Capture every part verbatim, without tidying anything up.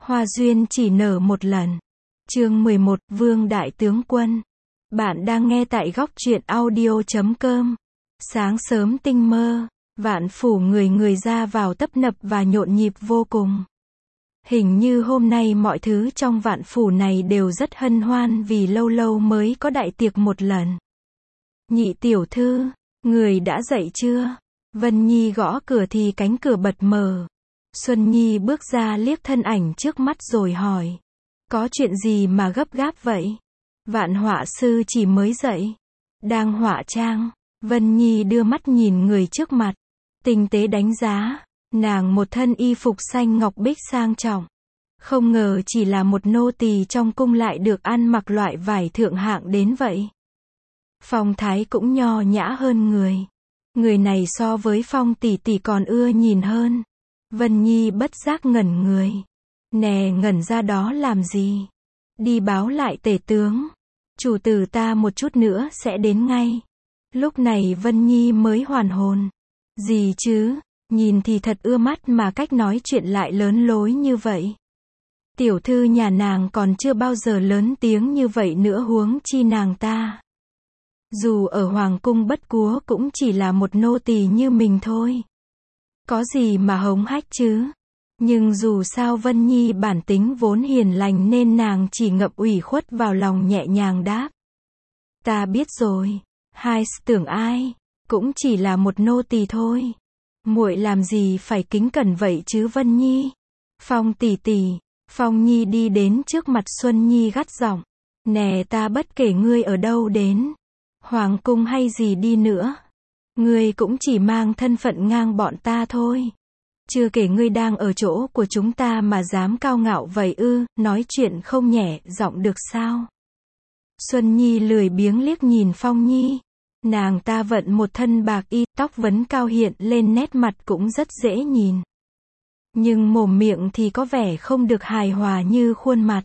Hoa duyên chỉ nở một lần. Chương mười một, Vương Đại Tướng Quân. Bạn đang nghe tại góc truyện audio chấm com. Sáng sớm tinh mơ, Vạn Phủ người người ra vào tấp nập và nhộn nhịp vô cùng. Hình như hôm nay mọi thứ trong Vạn Phủ này đều rất hân hoan vì lâu lâu mới có đại tiệc một lần. Nhị tiểu thư, người đã dậy chưa? Vân Nhi gõ cửa thì cánh cửa bật mở. Xuân Nhi bước ra liếc thân ảnh trước mắt rồi hỏi. Có chuyện gì mà gấp gáp vậy? Vạn họa sư chỉ mới dậy. Đang họa trang. Vân Nhi đưa mắt nhìn người trước mặt. Tinh tế đánh giá. Nàng một thân y phục xanh ngọc bích sang trọng. Không ngờ chỉ là một nô tỳ trong cung lại được ăn mặc loại vải thượng hạng đến vậy. Phong thái cũng nho nhã hơn người. Người này so với Phong tỷ tỷ còn ưa nhìn hơn. Vân Nhi bất giác ngẩn người. Nè, ngẩn ra đó làm gì? Đi báo lại tể tướng. Chủ tử ta một chút nữa sẽ đến ngay. Lúc này Vân Nhi mới hoàn hồn. Gì chứ? Nhìn thì thật ưa mắt mà cách nói chuyện lại lớn lối như vậy. Tiểu thư nhà nàng còn chưa bao giờ lớn tiếng như vậy nữa, huống chi nàng ta. Dù ở hoàng cung bất cúa cũng chỉ là một nô tỳ như mình thôi. Có gì mà hống hách chứ? Nhưng dù sao Vân Nhi bản tính vốn hiền lành nên nàng chỉ ngậm ủy khuất vào lòng nhẹ nhàng đáp. Ta biết rồi. Hai tưởng ai? Cũng chỉ là một nô tỳ thôi. Muội làm gì phải kính cẩn vậy chứ Vân Nhi? Phong tỷ tỷ. Phong Nhi đi đến trước mặt Xuân Nhi gắt giọng. Nè, ta bất kể ngươi ở đâu đến. Hoàng cung hay gì đi nữa. Ngươi cũng chỉ mang thân phận ngang bọn ta thôi. Chưa kể ngươi đang ở chỗ của chúng ta mà dám cao ngạo vậy ư, nói chuyện không nhẹ giọng được sao? Xuân Nhi lười biếng liếc nhìn Phong Nhi. Nàng ta vận một thân bạc y, tóc vấn cao hiện lên, nét mặt cũng rất dễ nhìn. Nhưng mồm miệng thì có vẻ không được hài hòa như khuôn mặt.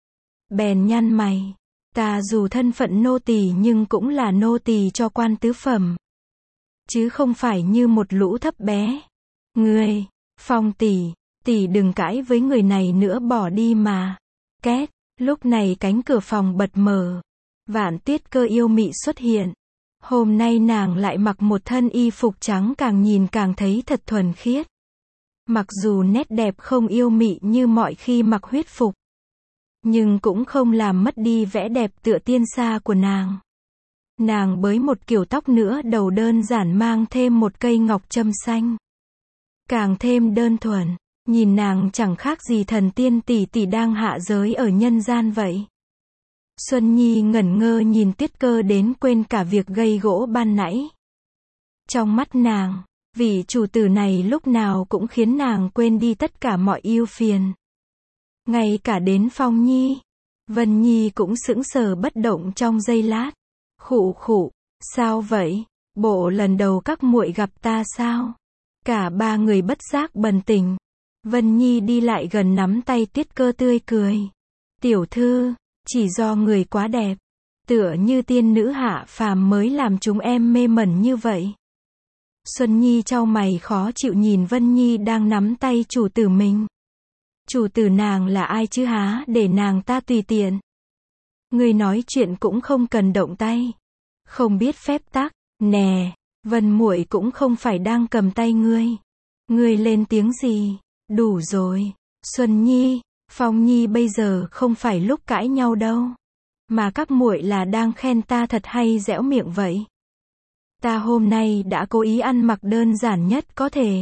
Bèn nhăn mày. Ta dù thân phận nô tỳ nhưng cũng là nô tỳ cho quan tứ phẩm. Chứ không phải như một lũ thấp bé. Ngươi, Phong tỷ, tỷ đừng cãi với người này nữa, bỏ đi mà. Két, lúc này cánh cửa phòng bật mở. Vạn Tuyết Cơ yêu mị xuất hiện. Hôm nay nàng lại mặc một thân y phục trắng, càng nhìn càng thấy thật thuần khiết. Mặc dù nét đẹp không yêu mị như mọi khi mặc huyết phục, nhưng cũng không làm mất đi vẻ đẹp tựa tiên sa của nàng. Nàng bới một kiểu tóc nữa, đầu đơn giản mang thêm một cây ngọc trâm xanh. Càng thêm đơn thuần, nhìn nàng chẳng khác gì thần tiên tỷ tỷ đang hạ giới ở nhân gian vậy. Xuân Nhi ngẩn ngơ nhìn Tuyết Cơ đến quên cả việc gây gỗ ban nãy. Trong mắt nàng, vị chủ tử này lúc nào cũng khiến nàng quên đi tất cả mọi ưu phiền. Ngay cả đến Phong Nhi, Vân Nhi cũng sững sờ bất động trong giây lát. Khụ khụ, sao vậy? Bộ lần đầu các muội gặp ta sao? Cả ba người bất giác bần tỉnh. Vân Nhi đi lại gần nắm tay Tuyết Cơ tươi cười. Tiểu thư, chỉ do người quá đẹp, tựa như tiên nữ hạ phàm mới làm chúng em mê mẩn như vậy. Xuân Nhi chau mày khó chịu nhìn Vân Nhi đang nắm tay chủ tử mình. Chủ tử nàng là ai chứ há để nàng ta tùy tiện. Người nói chuyện cũng không cần động tay. Không biết phép tắc. Nè, Vân muội cũng không phải đang cầm tay ngươi. Ngươi lên tiếng gì? Đủ rồi. Xuân Nhi, Phong Nhi, bây giờ không phải lúc cãi nhau đâu. Mà các muội là đang khen ta thật hay dẻo miệng vậy? Ta hôm nay đã cố ý ăn mặc đơn giản nhất có thể,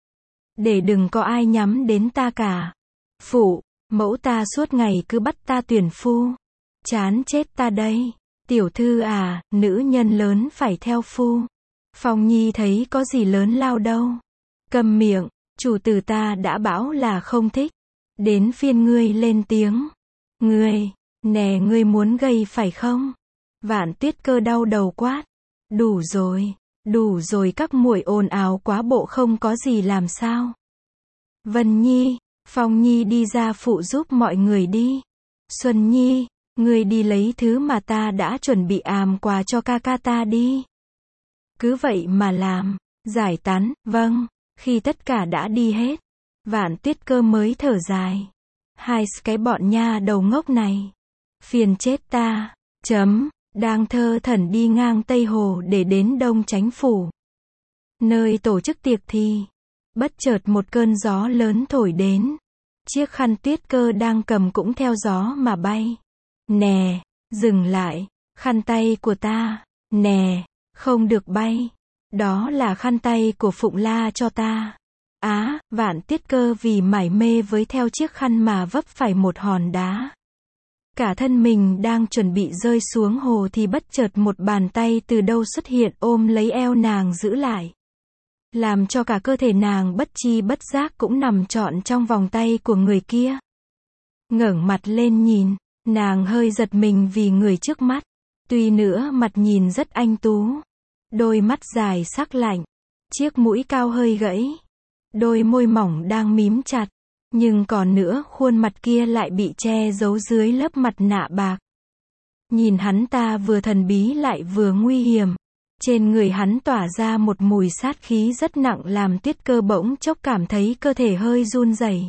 để đừng có ai nhắm đến ta cả. Phụ, mẫu ta suốt ngày cứ bắt ta tuyển phu. Chán chết ta đây. Tiểu thư à, nữ nhân lớn phải theo phu. Phong Nhi thấy có gì lớn lao đâu. Câm miệng, chủ tử ta đã bảo là không thích. Đến phiên ngươi lên tiếng. Ngươi, nè, ngươi muốn gây phải không? Vạn Tuyết Cơ đau đầu quát. Đủ rồi, đủ rồi, các muội ồn ào quá bộ không có gì làm sao? Vân Nhi, Phong Nhi đi ra phụ giúp mọi người đi. Xuân Nhi, ngươi đi lấy thứ mà ta đã chuẩn bị àm quà cho ca ca ta đi. Cứ vậy mà làm. Giải tán, vâng. Khi tất cả đã đi hết, Vạn Tuyết Cơ mới thở dài. Hai cái bọn nha đầu ngốc này. Phiền chết ta. Chấm. Đang thơ thẩn đi ngang Tây Hồ để đến Đông Chánh Phủ, nơi tổ chức tiệc thì, bất chợt một cơn gió lớn thổi đến. Chiếc khăn Tuyết Cơ đang cầm cũng theo gió mà bay. Nè, dừng lại, khăn tay của ta. Nè, không được bay. Đó là khăn tay của Phụng La cho ta. Á, Vạn Tiết Cơ vì mải mê với theo chiếc khăn mà vấp phải một hòn đá. Cả thân mình đang chuẩn bị rơi xuống hồ thì bất chợt một bàn tay từ đâu xuất hiện ôm lấy eo nàng giữ lại. Làm cho cả cơ thể nàng bất chi bất giác cũng nằm trọn trong vòng tay của người kia. Ngẩng mặt lên nhìn, nàng hơi giật mình vì người trước mắt. Tuy nữa mặt nhìn rất anh tú. Đôi mắt dài sắc lạnh. Chiếc mũi cao hơi gãy. Đôi môi mỏng đang mím chặt. Nhưng còn nữa khuôn mặt kia lại bị che giấu dưới lớp mặt nạ bạc. Nhìn hắn ta vừa thần bí lại vừa nguy hiểm. Trên người hắn tỏa ra một mùi sát khí rất nặng làm Tuyết Cơ bỗng chốc cảm thấy cơ thể hơi run rẩy.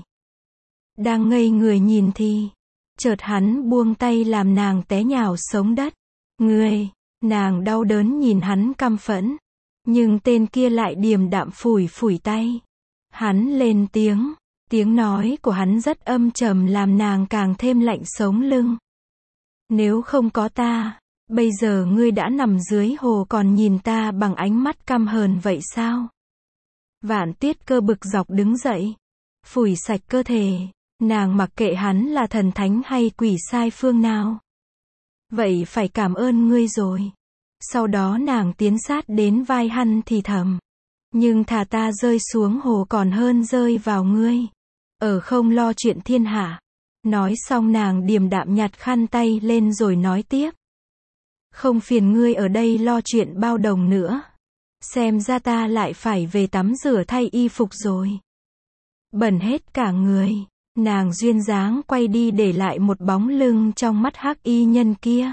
Đang ngây người nhìn thì, chợt hắn buông tay làm nàng té nhào xuống đất. Ngươi, nàng đau đớn nhìn hắn căm phẫn. Nhưng tên kia lại điềm đạm phủi phủi tay. Hắn lên tiếng. Tiếng nói của hắn rất âm trầm làm nàng càng thêm lạnh sống lưng. Nếu không có ta, bây giờ ngươi đã nằm dưới hồ còn nhìn ta bằng ánh mắt căm hờn vậy sao? Vạn Tuyết Cơ bực dọc đứng dậy, phủi sạch cơ thể, nàng mặc kệ hắn là thần thánh hay quỷ sai phương nào. Vậy phải cảm ơn ngươi rồi. Sau đó nàng tiến sát đến vai hắn thì thầm. Nhưng thà ta rơi xuống hồ còn hơn rơi vào ngươi. Ở không lo chuyện thiên hạ. Nói xong nàng điềm đạm nhặt khăn tay lên rồi nói tiếp. Không phiền ngươi ở đây lo chuyện bao đồng nữa. Xem ra ta lại phải về tắm rửa thay y phục rồi. Bẩn hết cả người. Nàng duyên dáng quay đi để lại một bóng lưng trong mắt hắc y nhân kia.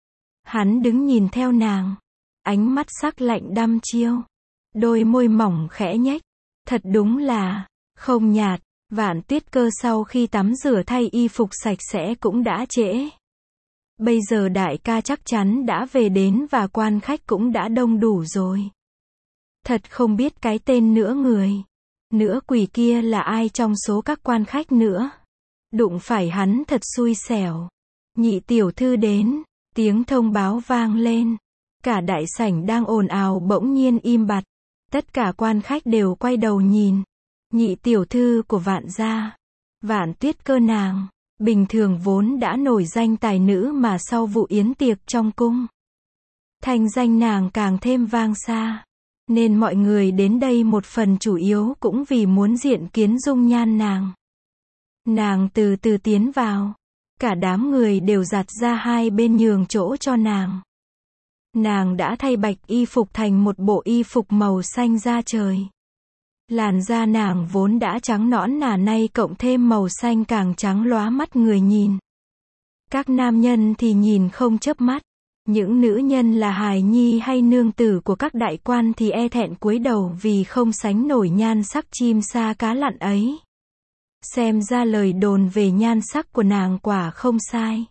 Hắn đứng nhìn theo nàng. Ánh mắt sắc lạnh đăm chiêu. Đôi môi mỏng khẽ nhếch. Thật đúng là không nhạt. Vạn Tuyết Cơ sau khi tắm rửa thay y phục sạch sẽ cũng đã trễ. Bây giờ đại ca chắc chắn đã về đến và quan khách cũng đã đông đủ rồi. Thật không biết cái tên nữa người. Nữa quỷ kia là ai trong số các quan khách nữa. Đụng phải hắn thật xui xẻo. Nhị tiểu thư đến. Tiếng thông báo vang lên. Cả đại sảnh đang ồn ào bỗng nhiên im bặt. Tất cả quan khách đều quay đầu nhìn. Nhị tiểu thư của Vạn gia. Vạn Tuyết Cơ nàng. Bình thường vốn đã nổi danh tài nữ mà sau vụ yến tiệc trong cung. Thanh danh nàng càng thêm vang xa. Nên mọi người đến đây một phần chủ yếu cũng vì muốn diện kiến dung nhan nàng. Nàng từ từ tiến vào. Cả đám người đều giặt ra hai bên nhường chỗ cho nàng. Nàng đã thay bạch y phục thành một bộ y phục màu xanh da trời. Làn da nàng vốn đã trắng nõn nà nay cộng thêm màu xanh càng trắng lóa mắt người nhìn. Các nam nhân thì nhìn không chớp mắt. Những nữ nhân là hài nhi hay nương tử của các đại quan thì e thẹn cúi đầu vì không sánh nổi nhan sắc chim sa cá lặn ấy. Xem ra lời đồn về nhan sắc của nàng quả không sai.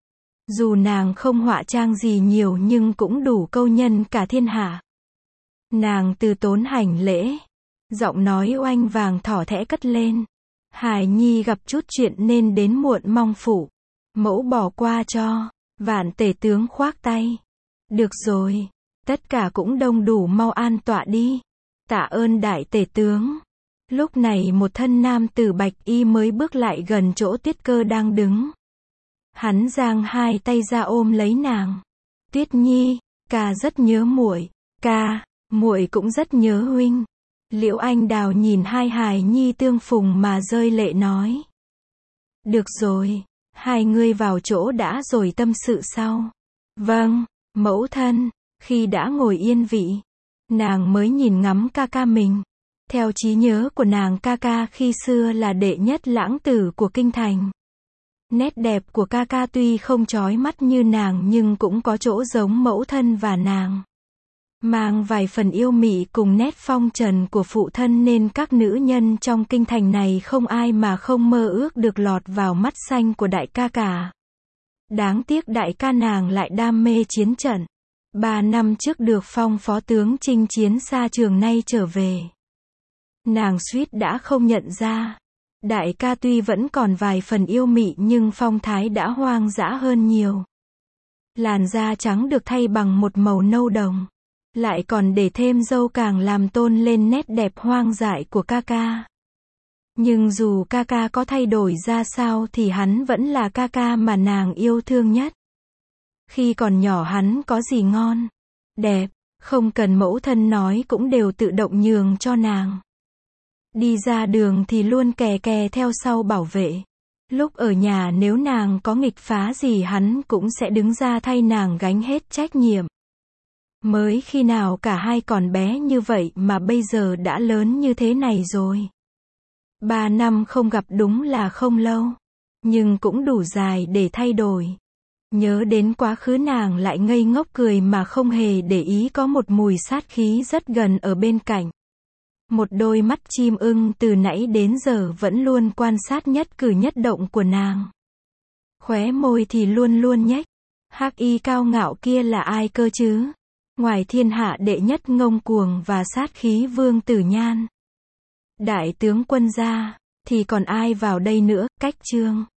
Dù nàng không họa trang gì nhiều nhưng cũng đủ câu nhân cả thiên hạ. Nàng từ tốn hành lễ. Giọng nói oanh vàng thỏ thẽ cất lên. Hài nhi gặp chút chuyện nên đến muộn mong phụ mẫu bỏ qua cho. Vạn tể tướng khoác tay. Được rồi. Tất cả cũng đông đủ mau an tọa đi. Tạ ơn đại tể tướng. Lúc này một thân nam tử bạch y mới bước lại gần chỗ Tuyết Cơ đang đứng. Hắn giang hai tay ra ôm lấy nàng. Tuyết nhi, ca rất nhớ muội. Ca, muội cũng rất nhớ huynh. Liễu Anh Đào nhìn hai hài nhi tương phùng mà rơi lệ nói. Được rồi, hai ngươi vào chỗ đã rồi tâm sự sau. Vâng, mẫu thân. Khi đã ngồi yên vị, nàng mới nhìn ngắm ca ca mình. Theo trí nhớ của nàng ca ca khi xưa là đệ nhất lãng tử của kinh thành. Nét đẹp của ca ca tuy không chói mắt như nàng nhưng cũng có chỗ giống mẫu thân và nàng. mang vài phần yêu mị cùng nét phong trần của phụ thân nên các nữ nhân trong kinh thành này không ai mà không mơ ước được lọt vào mắt xanh của đại ca cả. Đáng tiếc đại ca nàng lại đam mê chiến trận. Ba năm trước được phong phó tướng chinh chiến xa trường nay trở về. Nàng suýt đã không nhận ra. Đại ca tuy vẫn còn vài phần yêu mị nhưng phong thái đã hoang dã hơn nhiều. Làn da trắng được thay bằng một màu nâu đồng. Lại còn để thêm râu càng làm tôn lên nét đẹp hoang dại của ca ca. Nhưng dù ca ca có thay đổi ra sao thì hắn vẫn là ca ca mà nàng yêu thương nhất. Khi còn nhỏ hắn có gì ngon, đẹp, không cần mẫu thân nói cũng đều tự động nhường cho nàng. Đi ra đường thì luôn kè kè theo sau bảo vệ. Lúc ở nhà nếu nàng có nghịch phá gì hắn cũng sẽ đứng ra thay nàng gánh hết trách nhiệm. Mới khi nào cả hai còn bé như vậy mà bây giờ đã lớn như thế này rồi. Ba năm không gặp đúng là không lâu, nhưng cũng đủ dài để thay đổi. Nhớ đến quá khứ nàng lại ngây ngốc cười mà không hề để ý có một mùi sát khí rất gần ở bên cạnh. Một đôi mắt chim ưng từ nãy đến giờ vẫn luôn quan sát nhất cử nhất động của nàng. Khóe môi thì luôn luôn nhếch. Hắc y cao ngạo kia là ai cơ chứ? Ngoài thiên hạ đệ nhất ngông cuồng và sát khí Vương Tử Nhan, đại tướng quân ra, thì còn ai vào đây nữa? Cách chương